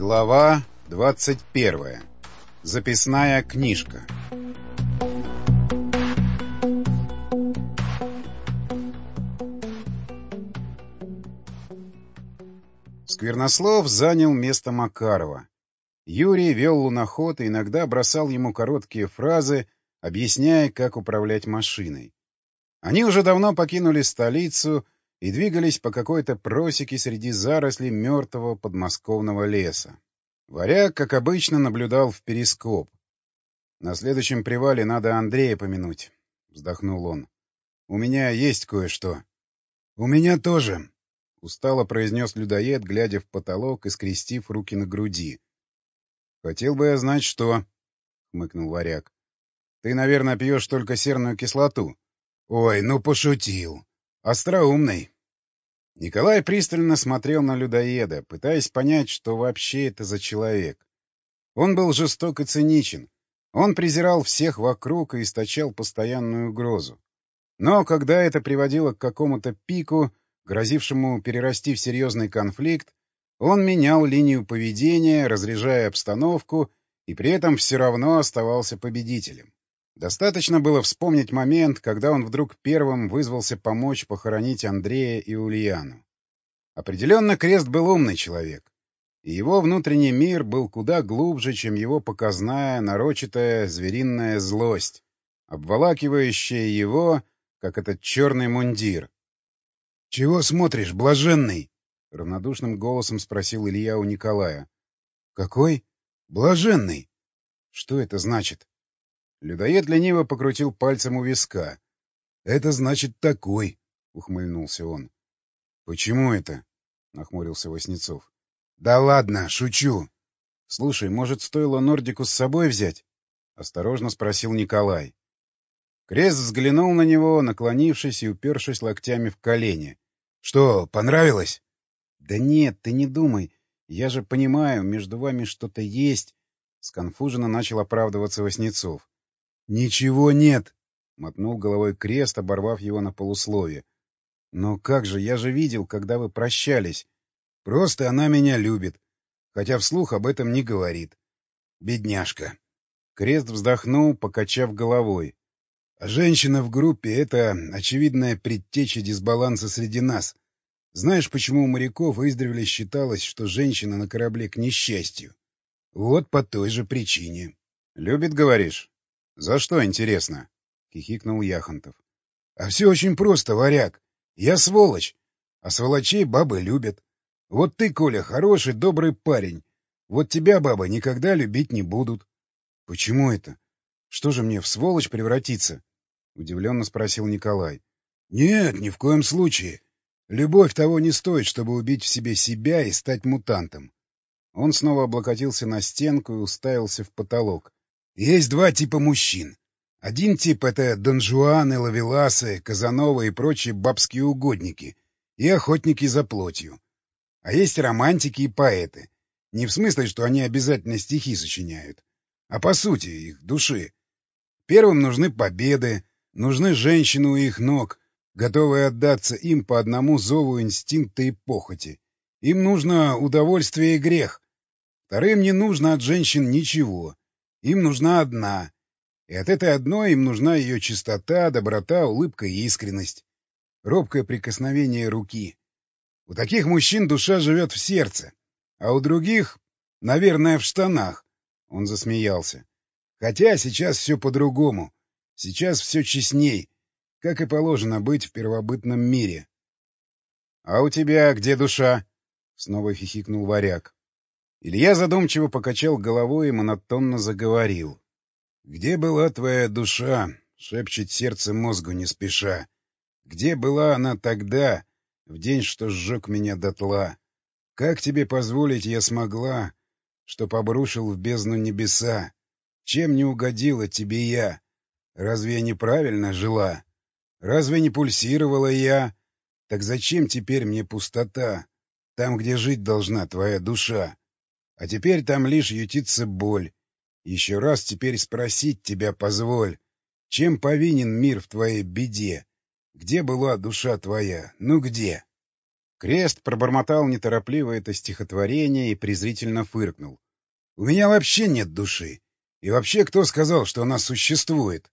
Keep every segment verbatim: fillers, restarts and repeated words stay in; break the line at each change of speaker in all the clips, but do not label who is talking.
Глава двадцать первая. Записная книжка. Сквернослов занял место Макарова. Юрий вел луноход и иногда бросал ему короткие фразы, объясняя, как управлять машиной. Они уже давно покинули столицу и двигались по какой-то просеке среди зарослей мертвого подмосковного леса. Варяг, как обычно, наблюдал в перископ. «На следующем привале надо Андрея помянуть», — вздохнул он. «У меня есть кое-что». «У меня тоже», — устало произнес людоед, глядя в потолок и скрестив руки на груди. «Хотел бы я знать, что...» — хмыкнул Варяг. «Ты, наверное, пьешь только серную кислоту». «Ой, ну пошутил. Остроумный». Николай пристально смотрел на людоеда, пытаясь понять, что вообще это за человек. Он был жесток и циничен. Он презирал всех вокруг и источал постоянную угрозу. Но когда это приводило к какому-то пику, грозившему перерасти в серьезный конфликт, он менял линию поведения, разряжая обстановку, и при этом все равно оставался победителем. Достаточно было вспомнить момент, когда он вдруг первым вызвался помочь похоронить Андрея и Ульяну. Определенно, Крест был умный человек, и его внутренний мир был куда глубже, чем его показная, нарочитая звериная злость, обволакивающая его, как этот черный мундир. — Чего смотришь, блаженный? — равнодушным голосом спросил Илья у Николая. — Какой? — Блаженный. — Что это значит? Людоед лениво покрутил пальцем у виска. — Это значит такой, — ухмыльнулся он. — Почему это? — нахмурился Васнецов. — Да ладно, шучу. — Слушай, может, стоило Нордику с собой взять? — осторожно спросил Николай. Крест взглянул на него, наклонившись и упершись локтями в колени. — Что, понравилось? — Да нет, ты не думай. Я же понимаю, между вами что-то есть. Сконфуженно начал оправдываться Васнецов. — Ничего нет, — мотнул головой Крест, оборвав его на полуслове. — Но как же, я же видел, когда вы прощались. Просто она меня любит, хотя вслух об этом не говорит. Бедняжка. Крест вздохнул, покачав головой. А женщина в группе — это очевидная предтеча дисбаланса среди нас. Знаешь, почему у моряков издревле считалось, что женщина на корабле к несчастью? Вот по той же причине. — Любит, говоришь? — За что, интересно? — хихикнул Яхонтов. — А все очень просто, Варяг. Я сволочь, а сволочей бабы любят. Вот ты, Коля, хороший, добрый парень. Вот тебя бабы никогда любить не будут. — Почему это? Что же мне, в сволочь превратиться? — удивленно спросил Николай. — Нет, ни в коем случае. Любовь того не стоит, чтобы убить в себе себя и стать мутантом. Он снова облокотился на стенку и уставился в потолок. Есть два типа мужчин. Один тип — это донжуаны, ловеласы, казановы и прочие бабские угодники и охотники за плотью. А есть романтики и поэты. Не в смысле, что они обязательно стихи сочиняют, а по сути их души. Первым нужны победы, нужны женщины у их ног, готовые отдаться им по одному зову инстинкта и похоти. Им нужно удовольствие и грех. Вторым не нужно от женщин ничего. Им нужна одна. И от этой одной им нужна ее чистота, доброта, улыбка и искренность. Робкое прикосновение руки. У таких мужчин душа живет в сердце, а у других, наверное, в штанах. Он засмеялся. Хотя сейчас все по-другому. Сейчас все честней, как и положено быть в первобытном мире. — А у тебя где душа? — снова хихикнул Варяг. Илья задумчиво покачал головой и монотонно заговорил. — Где была твоя душа? — шепчет сердце мозгу не спеша. Где была она тогда, в день, что сжег меня дотла? Как тебе позволить я смогла, чтоб обрушил в бездну небеса? Чем не угодила тебе я? Разве я неправильно жила? Разве не пульсировала я? Так зачем теперь мне пустота? Там, где жить должна твоя душа. А теперь там лишь ютится боль. Еще раз теперь спросить тебя позволь. Чем повинен мир в твоей беде? Где была душа твоя? Ну где? Крест пробормотал неторопливо это стихотворение и презрительно фыркнул. — У меня вообще нет души. И вообще, кто сказал, что она существует?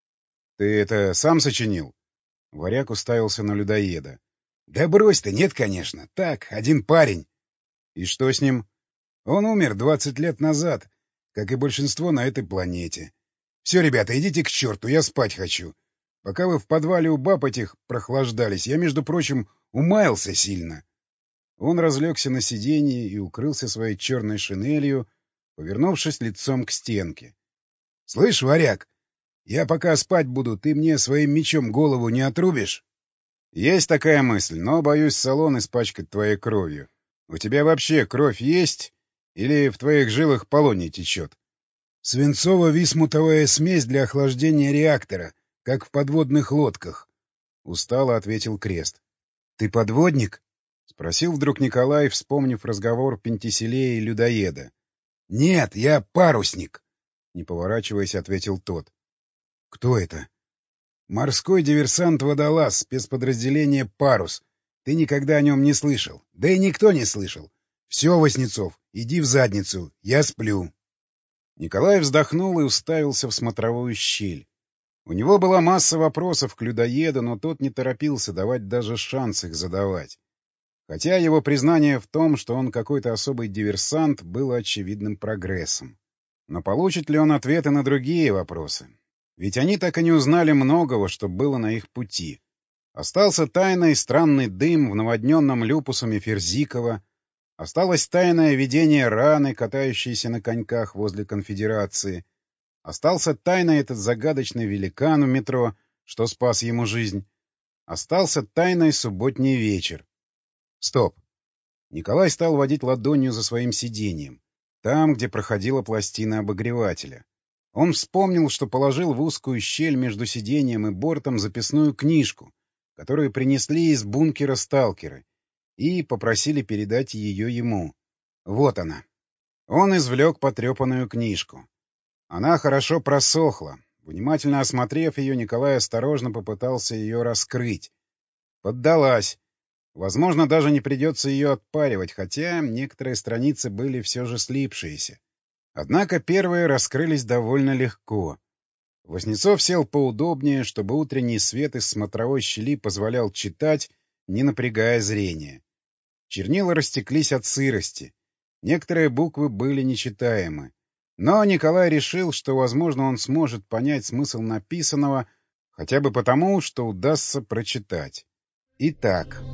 — Ты это сам сочинил? Варяг уставился на людоеда. — Да брось ты, нет, конечно. Так, один парень. — И что с ним? — Он умер двадцать лет назад, как и большинство на этой планете. Все, ребята, идите к черту, я спать хочу. Пока вы в подвале у баб этих прохлаждались, я, между прочим, умаялся сильно. Он разлегся на сиденье и укрылся своей черной шинелью, повернувшись лицом к стенке. — Слышь, варяг, я пока спать буду, ты мне своим мечом голову не отрубишь? — Есть такая мысль, но боюсь салон испачкать твоей кровью. У тебя вообще кровь есть или в твоих жилах полоний течет? — Свинцово-висмутовая смесь для охлаждения реактора, как в подводных лодках, — устало ответил Крест. — Ты подводник? — спросил вдруг Николай, вспомнив разговор Пентиселея и людоеда. — Нет, я парусник, — не поворачиваясь, ответил тот. — Кто это? — Морской диверсант-водолаз, спецподразделение «Парус». Ты никогда о нем не слышал. Да и никто не слышал. Все, Васнецов, иди в задницу, я сплю. Николай вздохнул и уставился в смотровую щель. У него была масса вопросов к людоеду, но тот не торопился давать даже шанс их задавать. Хотя его признание в том, что он какой-то особый диверсант, было очевидным прогрессом. Но получит ли он ответы на другие вопросы? Ведь они так и не узнали многого, что было на их пути. Остался тайной странный дым в наводненном люпусами Ферзикова, осталось тайное видение раны, катающейся на коньках возле конфедерации, остался тайный этот загадочный великан в метро, что спас ему жизнь, остался тайный субботний вечер. Стоп! Николай стал водить ладонью за своим сиденьем, там, где проходила пластина обогревателя. Он вспомнил, что положил в узкую щель между сиденьем и бортом записную книжку, которую принесли из бункера сталкеры, и попросили передать ее ему. Вот она. Он извлек потрепанную книжку. Она хорошо просохла. Внимательно осмотрев ее, Николай осторожно попытался ее раскрыть. Поддалась. Возможно, даже не придется ее отпаривать, хотя некоторые страницы были все же слипшиеся. Однако первые раскрылись довольно легко. Васнецов сел поудобнее, чтобы утренний свет из смотровой щели позволял читать, не напрягая зрение. Чернила растеклись от сырости. Некоторые буквы были нечитаемы. Но Николай решил, что, возможно, он сможет понять смысл написанного хотя бы потому, что удастся прочитать. Итак.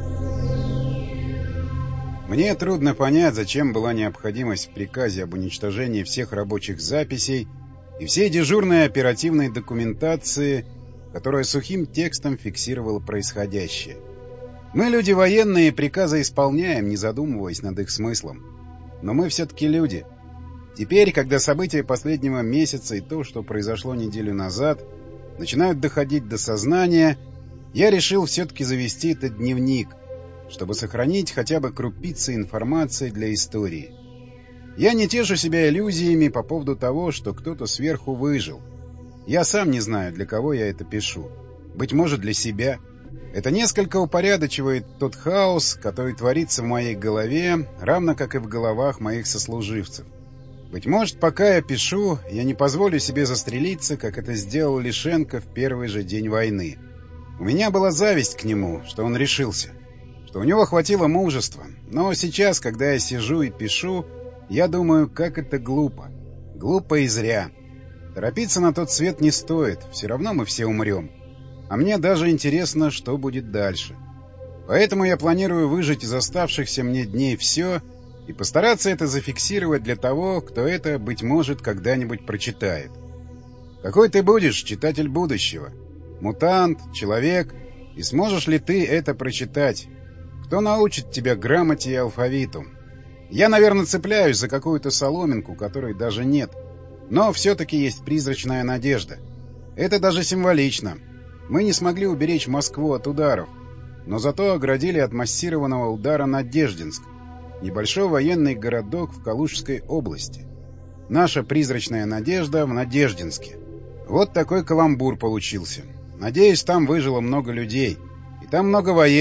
Мне трудно понять, зачем была необходимость в приказе об уничтожении всех рабочих записей и всей дежурной оперативной документации, которая сухим текстом фиксировала происходящее. Мы, люди военные, приказы исполняем, не задумываясь над их смыслом. Но мы все-таки люди. Теперь, когда события последнего месяца и то, что произошло неделю назад, начинают доходить до сознания, я решил все-таки завести этот дневник, чтобы сохранить хотя бы крупицы информации для истории. Я не тешу себя иллюзиями по поводу того, что кто-то сверху выжил. Я сам не знаю, для кого я это пишу. Быть может, для себя. Это несколько упорядочивает тот хаос, который творится в моей голове, равно как и в головах моих сослуживцев. Быть может, пока я пишу, я не позволю себе застрелиться, как это сделал Лишенко в первый же день войны. У меня была зависть к нему, что он решился, что у него хватило мужества. Но сейчас, когда я сижу и пишу, я думаю, как это глупо. Глупо и зря. Торопиться на тот свет не стоит, все равно мы все умрем. А мне даже интересно, что будет дальше. Поэтому я планирую выжить из оставшихся мне дней все и постараться это зафиксировать для того, кто это, быть может, когда-нибудь прочитает. Какой ты будешь, читатель будущего? Мутант, человек? И сможешь ли ты это прочитать? Кто научит тебя грамоте и алфавиту? Я, наверное, цепляюсь за какую-то соломинку, которой даже нет. Но все-таки есть призрачная надежда. Это даже символично. Мы не смогли уберечь Москву от ударов, но зато оградили от массированного удара Надеждинск, небольшой военный городок в Калужской области. Наша призрачная надежда в Надеждинске. Вот такой каламбур получился. Надеюсь, там выжило много людей. И там много военных,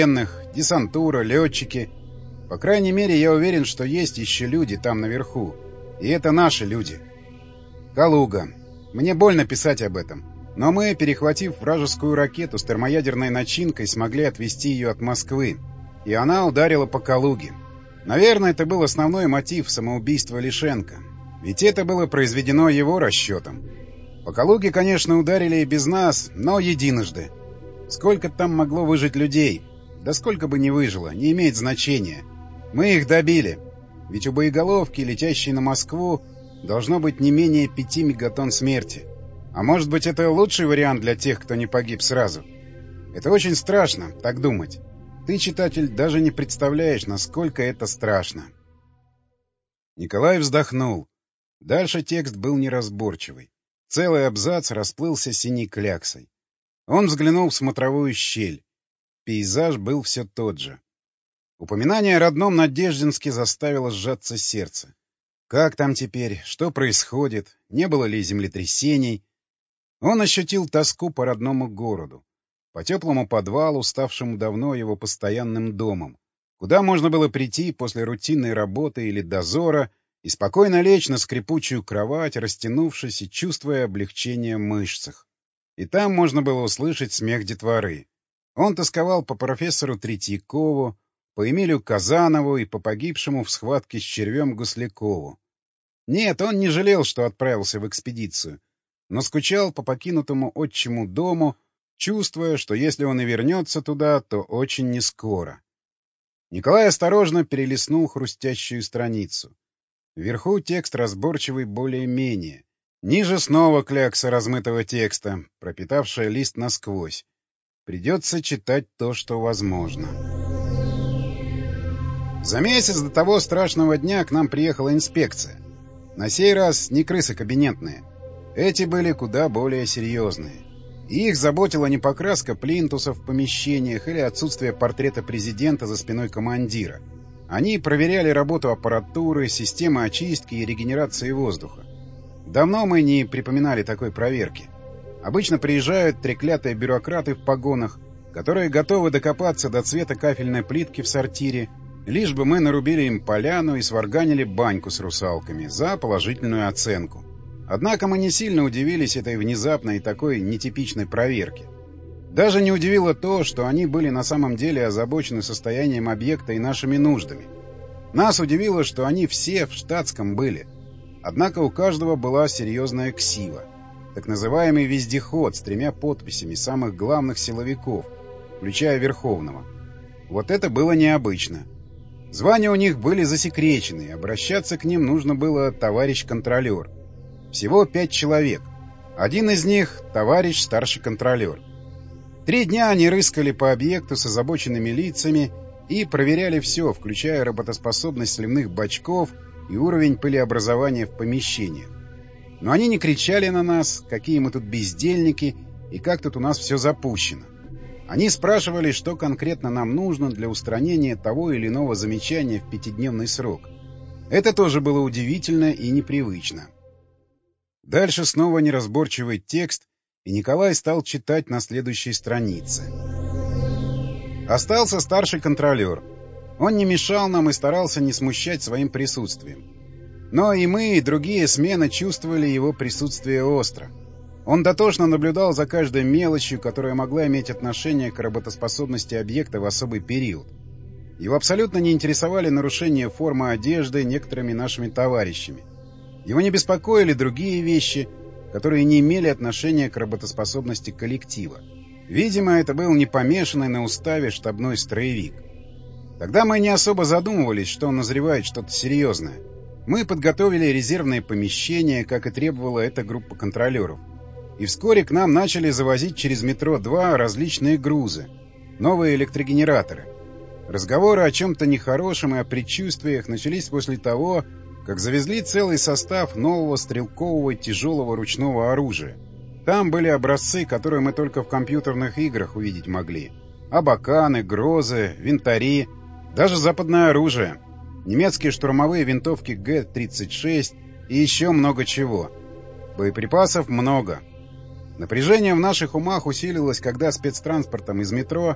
десантура, летчики. По крайней мере, я уверен, что есть еще люди там наверху. И это наши люди. Калуга. Мне больно писать об этом. Но мы, перехватив вражескую ракету с термоядерной начинкой, смогли отвести ее от Москвы. И она ударила по Калуге. Наверное, это был основной мотив самоубийства Лишенко. Ведь это было произведено его расчетом. По Калуге, конечно, ударили и без нас, но единожды. Сколько там могло выжить людей? Да сколько бы ни выжило, не имеет значения. Мы их добили. Ведь у боеголовки, летящей на Москву, должно быть не менее пяти мегатонн смерти. А может быть, это лучший вариант для тех, кто не погиб сразу? Это очень страшно, так думать. Ты, читатель, даже не представляешь, насколько это страшно. Николай вздохнул. Дальше текст был неразборчивый. Целый абзац расплылся синей кляксой. Он взглянул в смотровую щель. Пейзаж был все тот же. Упоминание о родном Надеждинске заставило сжаться сердце. Как там теперь? Что происходит? Не было ли землетрясений? Он ощутил тоску по родному городу, по теплому подвалу, ставшему давно его постоянным домом, куда можно было прийти после рутинной работы или дозора и спокойно лечь на скрипучую кровать, растянувшись и чувствуя облегчение в мышцах. И там можно было услышать смех детворы. Он тосковал по профессору Третьякову, по Эмилию Казанову и по погибшему в схватке с червем Гуслякову. Нет, он не жалел, что отправился в экспедицию, но скучал по покинутому отчему дому, чувствуя, что если он и вернется туда, то очень нескоро. Николай осторожно перелистнул хрустящую страницу. Вверху текст разборчивый более-менее. Ниже снова клякса размытого текста, пропитавшая лист насквозь. Придется читать то, что возможно. За месяц до того страшного дня к нам приехала инспекция. На сей раз не крысы кабинетные. Эти были куда более серьезные. И их заботила не покраска плинтусов в помещениях или отсутствие портрета президента за спиной командира. Они проверяли работу аппаратуры, системы очистки и регенерации воздуха. Давно мы не припоминали такой проверки. Обычно приезжают треклятые бюрократы в погонах, которые готовы докопаться до цвета кафельной плитки в сортире, лишь бы мы нарубили им поляну и сварганили баньку с русалками за положительную оценку. Однако мы не сильно удивились этой внезапной и такой нетипичной проверке. Даже не удивило то, что они были на самом деле озабочены состоянием объекта и нашими нуждами. Нас удивило, что они все в штатском были. Однако у каждого была серьезная ксива. Так называемый вездеход с тремя подписями самых главных силовиков, включая Верховного. Вот это было необычно. Звания у них были засекречены, и обращаться к ним нужно было товарищ контролер. Всего пять человек. Один из них — товарищ старший контролер. Три дня они рыскали по объекту с озабоченными лицами и проверяли все, включая работоспособность сливных бачков и уровень пылеобразования в помещениях. Но они не кричали на нас, какие мы тут бездельники и как тут у нас все запущено. Они спрашивали, что конкретно нам нужно для устранения того или иного замечания в пятидневный срок. Это тоже было удивительно и непривычно. Дальше снова неразборчивый текст, и Николай стал читать на следующей странице. Остался старший контролер. Он не мешал нам и старался не смущать своим присутствием. Но и мы, и другие смены чувствовали его присутствие остро. Он дотошно наблюдал за каждой мелочью, которая могла иметь отношение к работоспособности объекта в особый период. Его абсолютно не интересовали нарушения формы одежды некоторыми нашими товарищами. Его не беспокоили другие вещи, которые не имели отношения к работоспособности коллектива. Видимо, это был не помешанный на уставе штабной строевик. Тогда мы не особо задумывались, что он назревает что-то серьезное. Мы подготовили резервные помещения, как и требовала эта группа контролеров. И вскоре к нам начали завозить через метро-два различные грузы, новые электрогенераторы. Разговоры о чем-то нехорошем и о предчувствиях начались после того, как завезли целый состав нового стрелкового тяжелого ручного оружия. Там были образцы, которые мы только в компьютерных играх увидеть могли. Абаканы, грозы, винтари, даже западное оружие. Немецкие штурмовые винтовки Г тридцать шесть и еще много чего. Боеприпасов много. Напряжение в наших умах усилилось, когда спецтранспортом из метро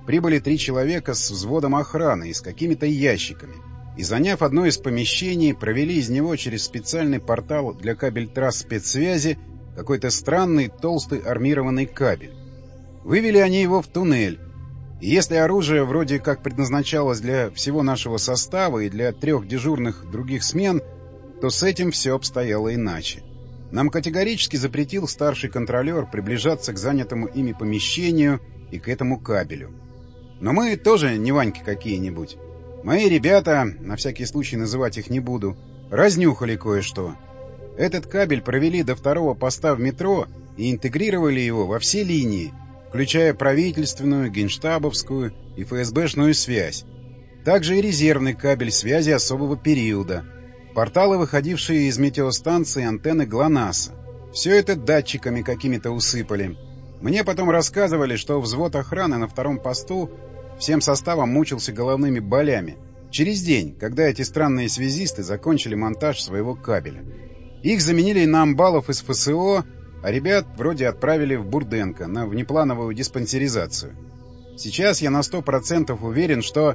прибыли три человека с взводом охраны и с какими-то ящиками, и, заняв одно из помещений, провели из него через специальный портал для кабель-трасс спецсвязи какой-то странный толстый армированный кабель. Вывели они его в туннель, и если оружие вроде как предназначалось для всего нашего состава и для трех дежурных других смен, то с этим все обстояло иначе. Нам категорически запретил старший контролер приближаться к занятому ими помещению и к этому кабелю. Но мы тоже не Ваньки какие-нибудь. Мои ребята, на всякий случай называть их не буду, разнюхали кое-что. Этот кабель провели до второго поста в метро и интегрировали его во все линии, включая правительственную, генштабовскую и ФСБшную связь. Также и резервный кабель связи особого периода, порталы, выходившие из метеостанции, антенны ГЛОНАССа. Все это датчиками какими-то усыпали. Мне потом рассказывали, что взвод охраны на втором посту всем составом мучился головными болями через день, когда эти странные связисты закончили монтаж своего кабеля. Их заменили на амбалов из ФСО, а ребят вроде отправили в Бурденко на внеплановую диспансеризацию. Сейчас я на сто процентов уверен, что...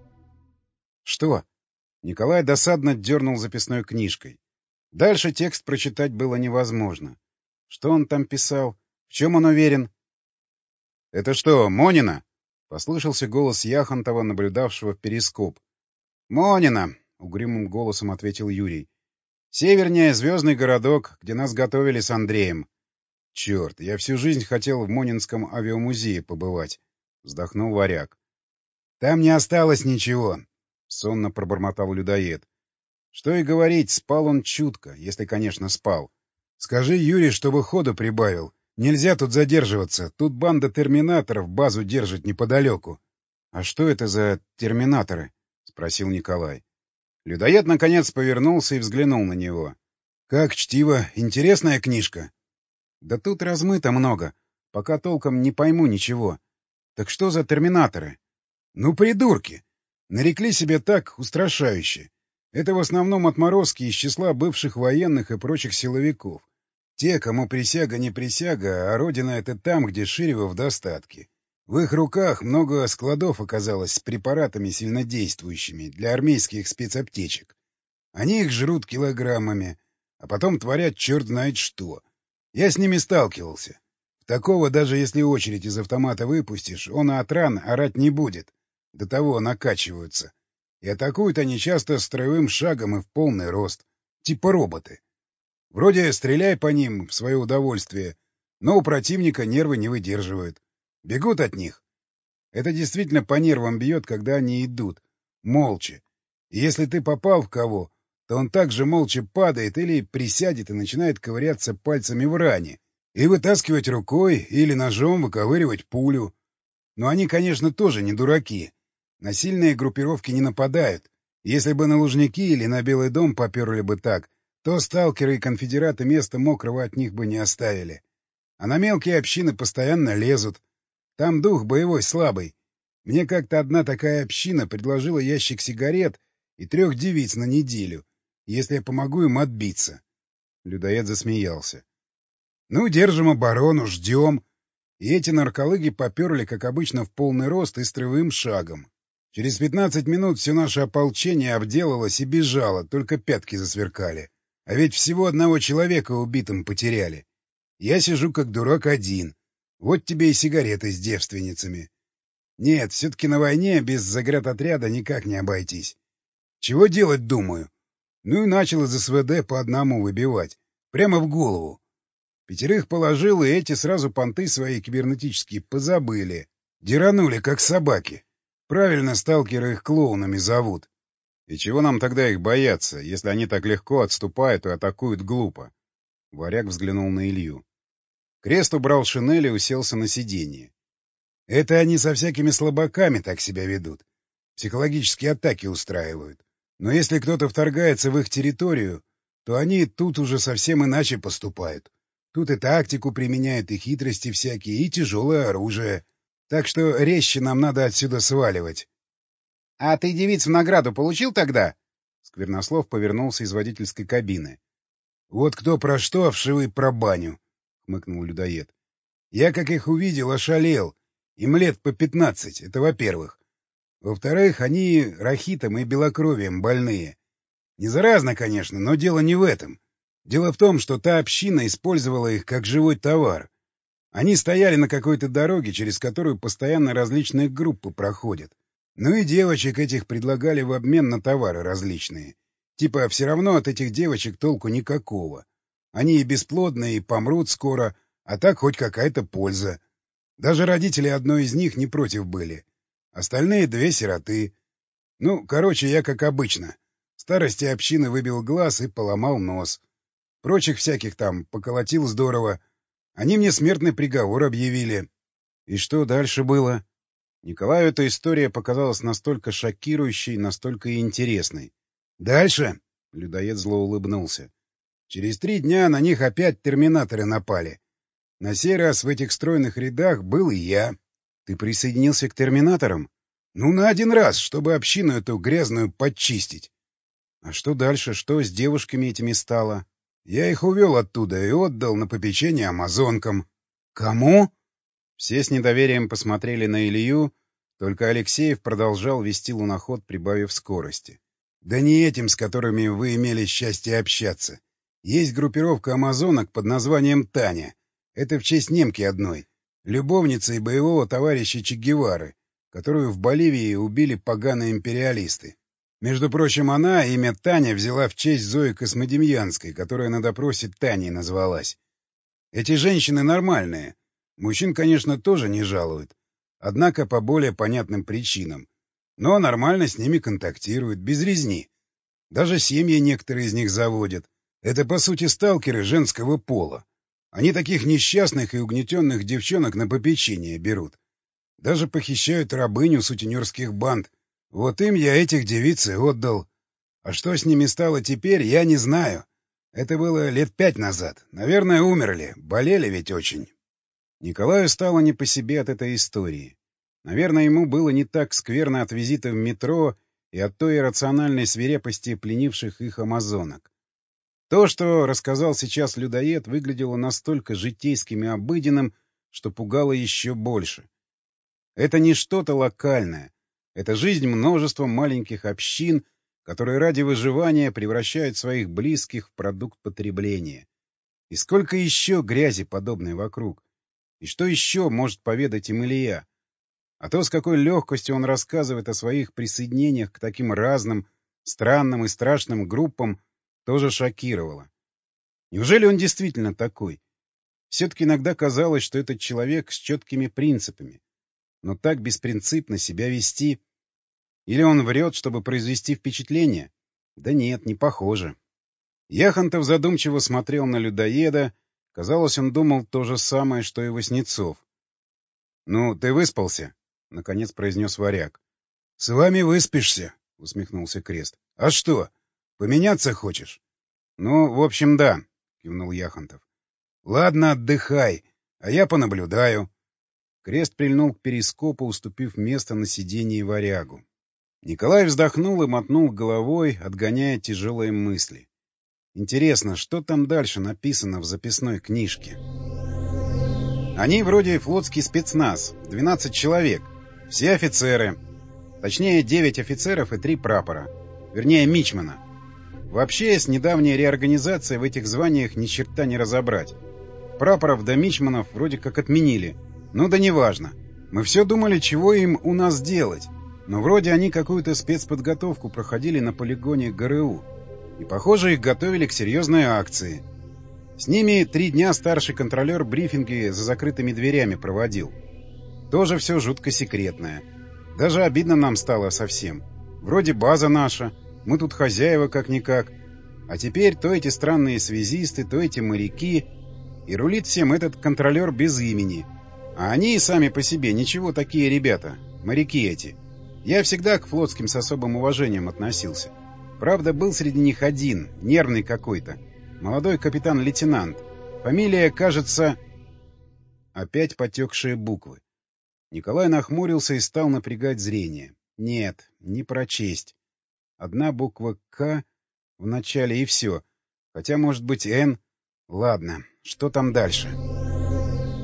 Что? Николай досадно дернул записной книжкой. Дальше текст прочитать было невозможно. Что он там писал? В чем он уверен? — Это что, Монина? — послышался голос Яхонтова, наблюдавшего в перископ. — Монина, — угрюмым голосом ответил Юрий. — Севернее звездный городок, где нас готовили с Андреем. — Черт, я всю жизнь хотел в Монинском авиамузее побывать, — вздохнул Варяг. — Там не осталось ничего, — сонно пробормотал людоед. Что и говорить, спал он чутко, если, конечно, спал. — Скажи Юрий, чтобы ходу прибавил. Нельзя тут задерживаться. Тут банда терминаторов базу держит неподалеку. — А что это за терминаторы? — спросил Николай. Людоед, наконец, повернулся и взглянул на него. — Как чтиво. Интересная книжка. — Да тут размыто много. Пока толком не пойму ничего. Так что за терминаторы? — Ну, придурки! Нарекли себе так устрашающе. Это в основном отморозки из числа бывших военных и прочих силовиков. Те, кому присяга не присяга, а родина — это там, где ширево в достатке. В их руках много складов оказалось с препаратами сильнодействующими для армейских спецаптечек. Они их жрут килограммами, а потом творят черт знает что. Я с ними сталкивался. Такого, даже если очередь из автомата выпустишь, он от ран орать не будет. До того накачиваются. И атакуют они часто строевым шагом и в полный рост. Типа роботы. Вроде стреляй по ним в свое удовольствие, но у противника нервы не выдерживают. Бегут от них. Это действительно по нервам бьет, когда они идут. Молча. И если ты попал в кого, то он также молча падает или присядет и начинает ковыряться пальцами в ране. И вытаскивать рукой или ножом выковыривать пулю. Но они, конечно, тоже не дураки. На сильные группировки не нападают. Если бы на Лужники или на Белый дом поперли бы так, то сталкеры и конфедераты места мокрого от них бы не оставили. А на мелкие общины постоянно лезут. Там дух боевой слабый. Мне как-то одна такая община предложила ящик сигарет и трех девиц на неделю, если я помогу им отбиться. Людоед засмеялся. Ну, держим оборону, ждем. И эти нарколыги поперли, как обычно, в полный рост и строевым шагом. Через пятнадцать минут все наше ополчение обделалось и бежало, только пятки засверкали. А ведь всего одного человека убитым потеряли. Я сижу как дурак один. Вот тебе и сигареты с девственницами. Нет, все-таки на войне без заградотряда никак не обойтись. Чего делать, думаю? Ну и начал из СВД по одному выбивать. Прямо в голову. Пятерых положил, и эти сразу понты свои кибернетические позабыли. Деранули, как собаки. Правильно сталкеры их клоунами зовут. И чего нам тогда их бояться, если они так легко отступают и атакуют глупо? Варяг взглянул на Илью. Крест убрал шинель и уселся на сиденье. Это они со всякими слабаками так себя ведут. Психологические атаки устраивают. Но если кто-то вторгается в их территорию, то они тут уже совсем иначе поступают. Тут и тактику применяют, и хитрости всякие, и тяжелое оружие. Так что резче нам надо отсюда сваливать. — А ты девиц в награду получил тогда? Сквернослов повернулся из водительской кабины. — Вот кто про что, а вшивый про баню, — хмыкнул людоед. — Я, как их увидел, ошалел. Им лет по пятнадцать, это во-первых. Во-вторых, они рахитом и белокровием больные. Не заразно, конечно, но дело не в этом. Дело в том, что та община использовала их как живой товар. Они стояли на какой-то дороге, через которую постоянно различные группы проходят. Ну и девочек этих предлагали в обмен на товары различные. Типа, все равно от этих девочек толку никакого. Они и бесплодные, и помрут скоро, а так хоть какая-то польза. Даже родители одной из них не против были. Остальные две сироты. Ну, короче, я как обычно. Старости общины выбил глаз и поломал нос. Прочих всяких там поколотил здорово. Они мне смертный приговор объявили. И что дальше было? Николаю эта история показалась настолько шокирующей, настолько и интересной. Дальше? Людоед зло улыбнулся. Через три дня на них опять терминаторы напали. На сей раз в этих стройных рядах был и я. Ты присоединился к терминаторам? Ну, на один раз, чтобы общину эту грязную подчистить. А что дальше? Что с девушками этими стало? Я их увел оттуда и отдал на попечение амазонкам. Кому? Все с недоверием посмотрели на Илью, только Алексеев продолжал вести луноход, прибавив скорости. Да не этим, с которыми вы имели счастье общаться. Есть группировка амазонок под названием Таня. Это в честь немки одной, любовницы и боевого товарища Че Гевары, которую в Боливии убили поганые империалисты. Между прочим, она имя Таня взяла в честь Зои Космодемьянской, которая на допросе Таней назвалась. Эти женщины нормальные. Мужчин, конечно, тоже не жалуют. Однако по более понятным причинам. Но нормально с ними контактируют, без резни. Даже семьи некоторые из них заводят. Это, по сути, сталкеры женского пола. Они таких несчастных и угнетенных девчонок на попечение берут. Даже похищают рабыню сутенерских банд. Вот им я этих девиц и отдал. А что с ними стало теперь, я не знаю. Это было лет пять назад. Наверное, умерли. Болели ведь очень. Николаю стало не по себе от этой истории. Наверное, ему было не так скверно от визита в метро и от той иррациональной свирепости пленивших их амазонок. То, что рассказал сейчас людоед, выглядело настолько житейским и обыденным, что пугало еще больше. Это не что-то локальное. Это жизнь множества маленьких общин, которые ради выживания превращают своих близких в продукт потребления. И сколько еще грязи подобной вокруг? И что еще может поведать им Илья? А то, с какой легкостью он рассказывает о своих присоединениях к таким разным, странным и страшным группам, тоже шокировало. Неужели он действительно такой? Все-таки иногда казалось, что этот человек с четкими принципами. Но так беспринципно себя вести... Или он врет, чтобы произвести впечатление? Да нет, не похоже. Яхонтов задумчиво смотрел на людоеда. Казалось, он думал то же самое, что и Васнецов. — Ну, ты выспался? — наконец произнес Варяг. — С вами выспишься, — усмехнулся Крест. — А что, поменяться хочешь? — Ну, в общем, да, — кивнул Яхонтов. — Ладно, отдыхай, а я понаблюдаю. Крест прильнул к перископу, уступив место на сиденье Варягу. Николай вздохнул и мотнул головой, отгоняя тяжелые мысли. Интересно, что там дальше написано в записной книжке? Они вроде флотский спецназ, двенадцать человек, все офицеры. Точнее, девять офицеров и три прапора. Вернее, мичмана. Вообще, с недавней реорганизацией в этих званиях ни черта не разобрать. Прапоров да мичманов вроде как отменили. Ну да неважно. Мы все думали, чего им у нас делать. Но вроде они какую-то спецподготовку проходили на полигоне ГРУ. И, похоже, их готовили к серьезной акции. С ними три дня старший контролер брифинги за закрытыми дверями проводил. Тоже все жутко секретное. Даже обидно нам стало совсем. Вроде база наша, мы тут хозяева как-никак. А теперь то эти странные связисты, то эти моряки. И рулит всем этот контролер без имени. А они и сами по себе ничего такие ребята, моряки эти. Я всегда к флотским с особым уважением относился. Правда, был среди них один, нервный какой-то. Молодой капитан-лейтенант. Фамилия, кажется... Опять потекшие буквы. Николай нахмурился и стал напрягать зрение. Нет, не прочесть. Одна буква «К» в начале и все. Хотя, может быть, «Н». Ладно, что там дальше?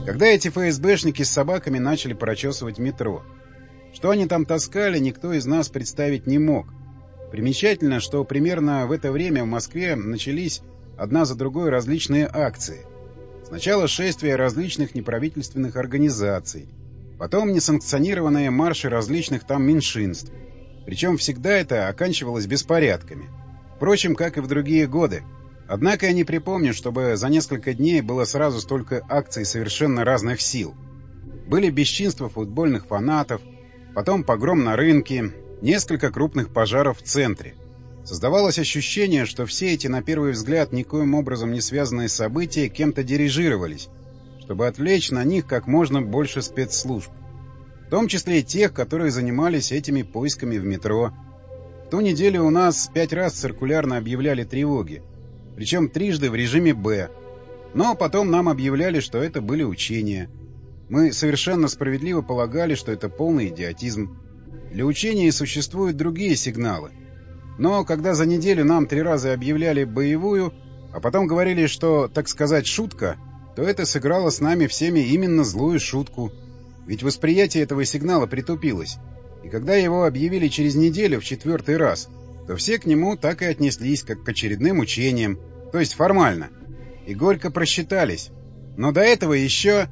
Когда эти ФСБшники с собаками начали прочесывать метро. Что они там таскали, никто из нас представить не мог. Примечательно, что примерно в это время в Москве начались одна за другой различные акции. Сначала шествия различных неправительственных организаций, потом несанкционированные марши различных там меньшинств. Причем всегда это оканчивалось беспорядками. Впрочем, как и в другие годы. Однако я не припомню, чтобы за несколько дней было сразу столько акций совершенно разных сил. Были бесчинства футбольных фанатов, потом погром на рынке, несколько крупных пожаров в центре. Создавалось ощущение, что все эти, на первый взгляд, никоим образом не связанные события кем-то дирижировались, чтобы отвлечь на них как можно больше спецслужб. В том числе и тех, которые занимались этими поисками в метро. В ту неделю у нас пять раз циркулярно объявляли тревоги, причем трижды в режиме «Б». Но потом нам объявляли, что это были учения. Мы совершенно справедливо полагали, что это полный идиотизм. Для учений существуют другие сигналы. Но когда за неделю нам три раза объявляли боевую, а потом говорили, что, так сказать, шутка, то это сыграло с нами всеми именно злую шутку. Ведь восприятие этого сигнала притупилось. И когда его объявили через неделю в четвертый раз, то все к нему так и отнеслись, как к очередным учениям, то есть формально. И горько просчитались. Но до этого еще...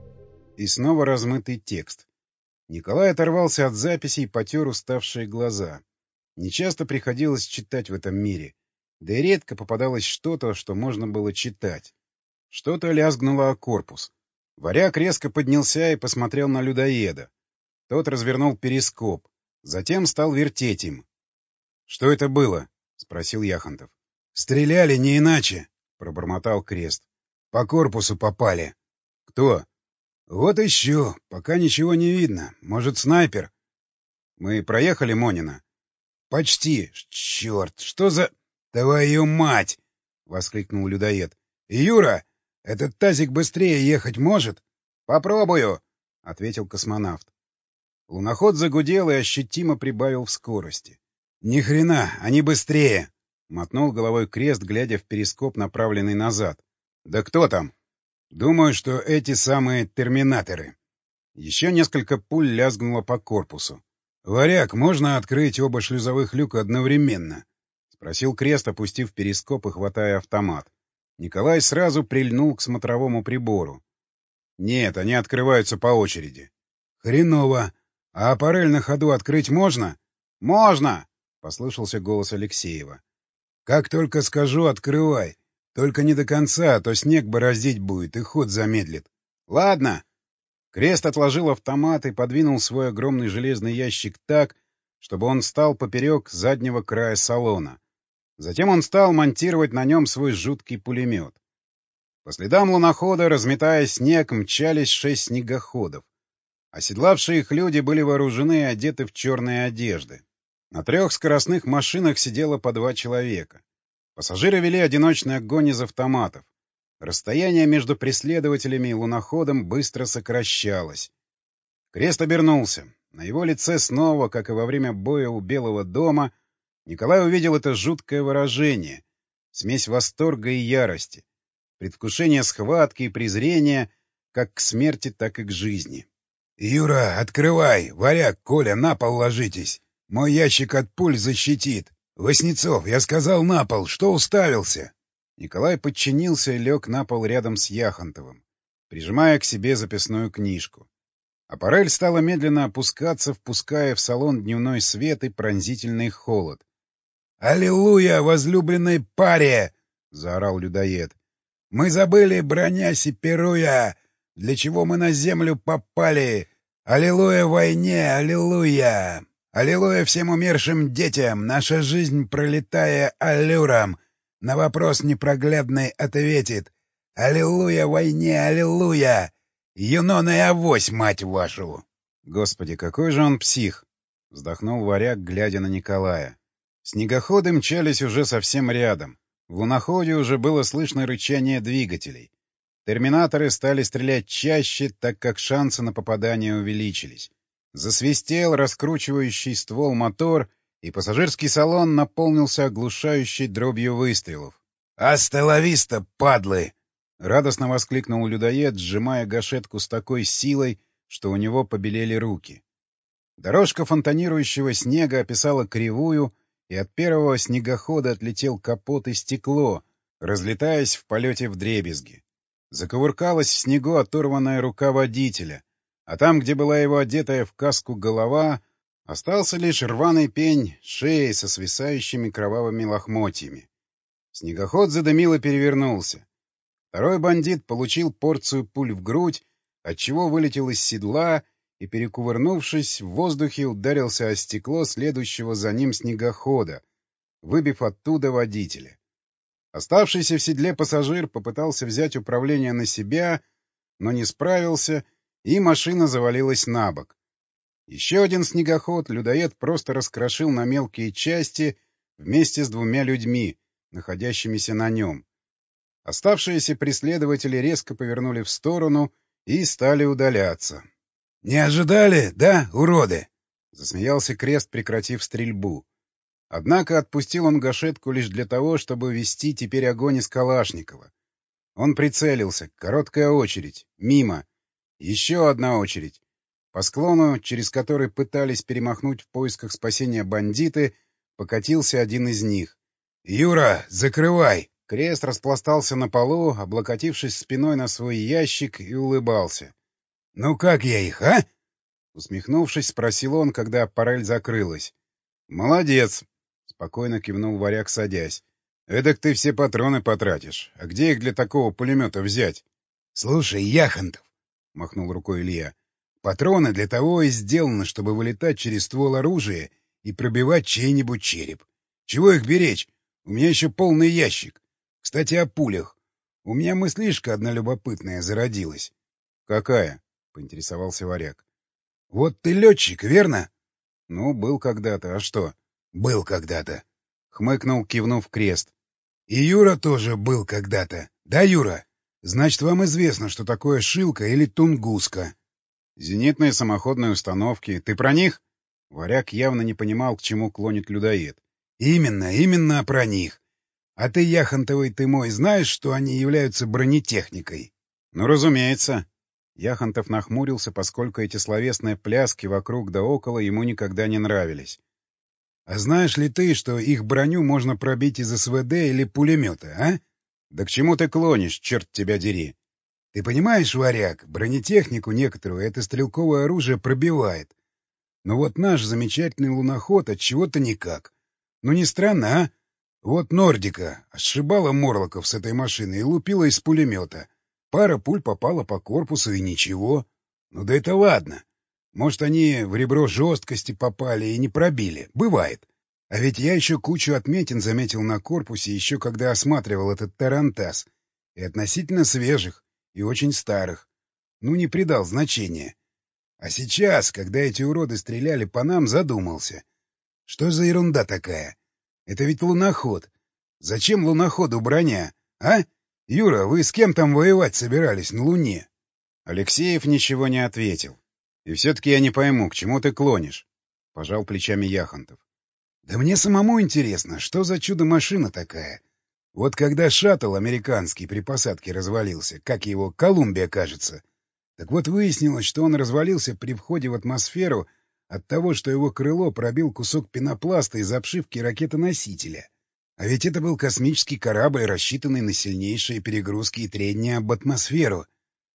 И снова размытый текст. Николай оторвался от записи и потер уставшие глаза. Нечасто приходилось читать в этом мире. Да и редко попадалось что-то, что можно было читать. Что-то лязгнуло о корпус. Варяг резко поднялся и посмотрел на людоеда. Тот развернул перископ. Затем стал вертеть им. — Что это было? — спросил Яхонтов. — Стреляли не иначе, — пробормотал Крест. — По корпусу попали. — Кто? — Вот ищу. Пока ничего не видно. Может, снайпер? — Мы проехали Монина? — Почти. Черт, что за... — Твою мать! — воскликнул людоед. — Юра, этот тазик быстрее ехать может? — Попробую, — ответил космонавт. Луноход загудел и ощутимо прибавил в скорости. — Ни хрена, они быстрее! — мотнул головой Крест, глядя в перископ, направленный назад. — Да кто там? — Думаю, что эти самые терминаторы. Еще несколько пуль лязгнуло по корпусу. — Варяг, можно открыть оба шлюзовых люка одновременно? — спросил Крест, опустив перископ и хватая автомат. Николай сразу прильнул к смотровому прибору. — Нет, они открываются по очереди. — Хреново. А аппарель на ходу открыть можно? — Можно! — послышался голос Алексеева. — Как только скажу, открывай. Только не до конца, а то снег бороздить будет и ход замедлит. — Ладно. Крест отложил автомат и подвинул свой огромный железный ящик так, чтобы он стал поперек заднего края салона. Затем он стал монтировать на нем свой жуткий пулемет. По следам лунохода, разметая снег, мчались шесть снегоходов. Оседлавшие их люди были вооружены и одеты в черные одежды. На трех скоростных машинах сидело по два человека. Пассажиры вели одиночный огонь из автоматов. Расстояние между преследователями и луноходом быстро сокращалось. Крест обернулся. На его лице снова, как и во время боя у Белого дома, Николай увидел это жуткое выражение, смесь восторга и ярости, предвкушение схватки и презрения как к смерти, так и к жизни. — Юра, открывай! Варяг, Коля, на пол ложитесь! Мой ящик от пуль защитит! Васнецов, я сказал на пол, что уставился? Николай подчинился и лег на пол рядом с Яхонтовым, прижимая к себе записную книжку. Аппарель стала медленно опускаться, впуская в салон дневной свет и пронзительный холод. — Аллилуйя, возлюбленной паре! — заорал людоед. — Мы забыли, бронясь и пируя, для чего мы на землю попали. Аллилуйя войне, аллилуйя! Аллилуйя всем умершим детям, наша жизнь, пролетая аллюром, на вопрос непроглядный ответит. Аллилуйя войне, аллилуйя! Юнона и авось, мать вашу! Господи, какой же он псих! — вздохнул Варяг, глядя на Николая. Снегоходы мчались уже совсем рядом. В луноходе уже было слышно рычание двигателей. Терминаторы стали стрелять чаще, так как шансы на попадание увеличились. Засвистел раскручивающий ствол мотор, и пассажирский салон наполнился оглушающей дробью выстрелов. «Аста ла виста, падлы!» — радостно воскликнул людоед, сжимая гашетку с такой силой, что у него побелели руки. Дорожка фонтанирующего снега описала кривую, и от первого снегохода отлетел капот и стекло, разлетаясь в полете вдребезги. Закувыркалась в снегу оторванная рука водителя, а там, где была его одетая в каску голова, остался лишь рваный пень шеи со свисающими кровавыми лохмотьями. Снегоход задымил и перевернулся. Второй бандит получил порцию пуль в грудь, отчего вылетел из седла и, перекувырнувшись, в воздухе ударился о стекло следующего за ним снегохода, выбив оттуда водителя. Оставшийся в седле пассажир попытался взять управление на себя, но не справился, и машина завалилась на бок. Еще один снегоход людоед просто раскрошил на мелкие части вместе с двумя людьми, находящимися на нем. Оставшиеся преследователи резко повернули в сторону и стали удаляться. — Не ожидали, да, уроды? — засмеялся Крест, прекратив стрельбу. Однако отпустил он гашетку лишь для того, чтобы вести теперь огонь из Калашникова. Он прицелился. Короткая очередь. Мимо. Еще одна очередь. По склону, через который пытались перемахнуть в поисках спасения бандиты, покатился один из них. — Юра, закрывай! Крест распластался на полу, облокотившись спиной на свой ящик, и улыбался. — Ну как я их, а? — усмехнувшись, спросил он, когда аппарель закрылась. — Молодец! — спокойно кивнул Варяг, садясь. — Эдак ты все патроны потратишь. А где их для такого пулемета взять? — Слушай, Яхонтов, — махнул рукой Илья, — патроны для того и сделаны, чтобы вылетать через ствол оружия и пробивать чей-нибудь череп. Чего их беречь? У меня еще полный ящик. Кстати, о пулях. У меня мыслишка одна любопытная зародилась. — Какая? — поинтересовался Варяг. — Вот ты летчик, верно? — Ну, был когда-то. А что? — Был когда-то. — хмыкнул, кивнув Крест. — И Юра тоже был когда-то. Да, Юра? Значит, вам известно, что такое шилка или тунгуска. — Зенитные самоходные установки. Ты про них? Варяг явно не понимал, к чему клонит людоед. — Именно, именно про них. А ты, Яхонтовый, ты мой, знаешь, что они являются бронетехникой? — Ну, разумеется. Яхонтов нахмурился, поскольку эти словесные пляски вокруг да около ему никогда не нравились. — А знаешь ли ты, что их броню можно пробить из СВД или пулемета, а? — Да к чему ты клонишь, черт тебя дери? — Ты понимаешь, Варяг, бронетехнику некоторую это стрелковое оружие пробивает. Но вот наш замечательный луноход отчего-то никак. Ну не странно, а? Вот Нордика сшибала Морлоков с этой машины и лупила из пулемета. Пара пуль попала по корпусу и ничего. Ну да это ладно. Может, они в ребро жесткости попали и не пробили. Бывает. А ведь я еще кучу отметин заметил на корпусе, еще когда осматривал этот тарантас. И относительно свежих, и очень старых. Ну, не придал значения. А сейчас, когда эти уроды стреляли по нам, задумался. Что за ерунда такая? Это ведь луноход. Зачем луноходу броня, а? Юра, вы с кем там воевать собирались на Луне? Алексеев ничего не ответил. И все-таки я не пойму, к чему ты клонишь? Пожал плечами Яхонтов. Да мне самому интересно, что за чудо-машина такая? Вот когда шаттл американский при посадке развалился, как его, Колумбия, кажется. Так вот выяснилось, что он развалился при входе в атмосферу от того, что его крыло пробил кусок пенопласта из обшивки ракетоносителя. А ведь это был космический корабль, рассчитанный на сильнейшие перегрузки и трения об атмосферу.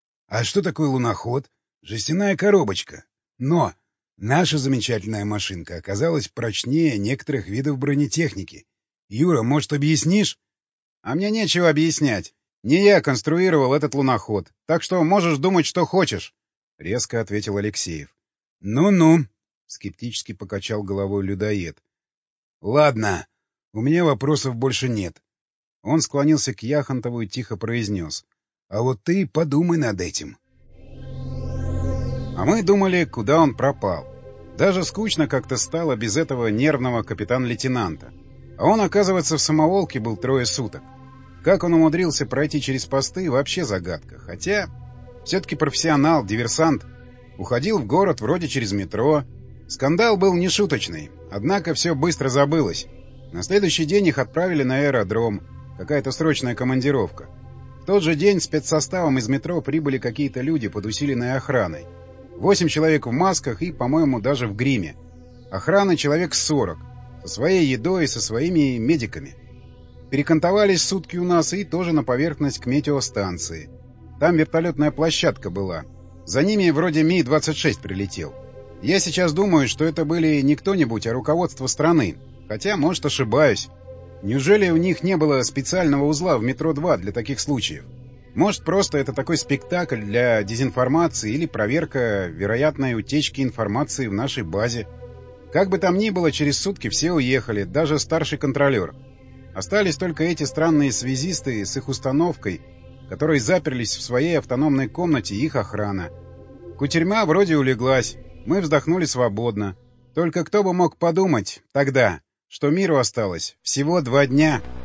А что такое луноход? Жестяная коробочка. Но наша замечательная машинка оказалась прочнее некоторых видов бронетехники. Юра, может, объяснишь? А мне нечего объяснять. Не я конструировал этот луноход, так что можешь думать, что хочешь, — резко ответил Алексеев. Ну-ну, — скептически покачал головой людоед. — Ладно, у меня вопросов больше нет. Он склонился к Яхонтову и тихо произнес. — А вот ты подумай над этим. А мы думали, куда он пропал. Даже скучно как-то стало без этого нервного капитан-лейтенанта. А он, оказывается, в самоволке был трое суток. Как он умудрился пройти через посты, вообще загадка. Хотя, все-таки профессионал, диверсант. Уходил в город вроде через метро. Скандал был нешуточный, однако все быстро забылось. На следующий день их отправили на аэродром. Какая-то срочная командировка. В тот же день спецсоставом из метро прибыли какие-то люди под усиленной охраной. Восемь человек в масках и, по-моему, даже в гриме. Охраны человек сорок. Со своей едой и со своими медиками. Перекантовались сутки у нас и тоже на поверхность к метеостанции. Там вертолетная площадка была. За ними вроде Ми двадцать шесть прилетел. Я сейчас думаю, что это были не кто-нибудь, а руководство страны. Хотя, может, ошибаюсь. Неужели у них не было специального узла в метро два для таких случаев? Может, просто это такой спектакль для дезинформации или проверка вероятной утечки информации в нашей базе? Как бы там ни было, через сутки все уехали, даже старший контролер. Остались только эти странные связисты с их установкой, которые заперлись в своей автономной комнате, и их охрана. Кутерьма вроде улеглась, мы вздохнули свободно. Только кто бы мог подумать тогда, что миру осталось всего два дня.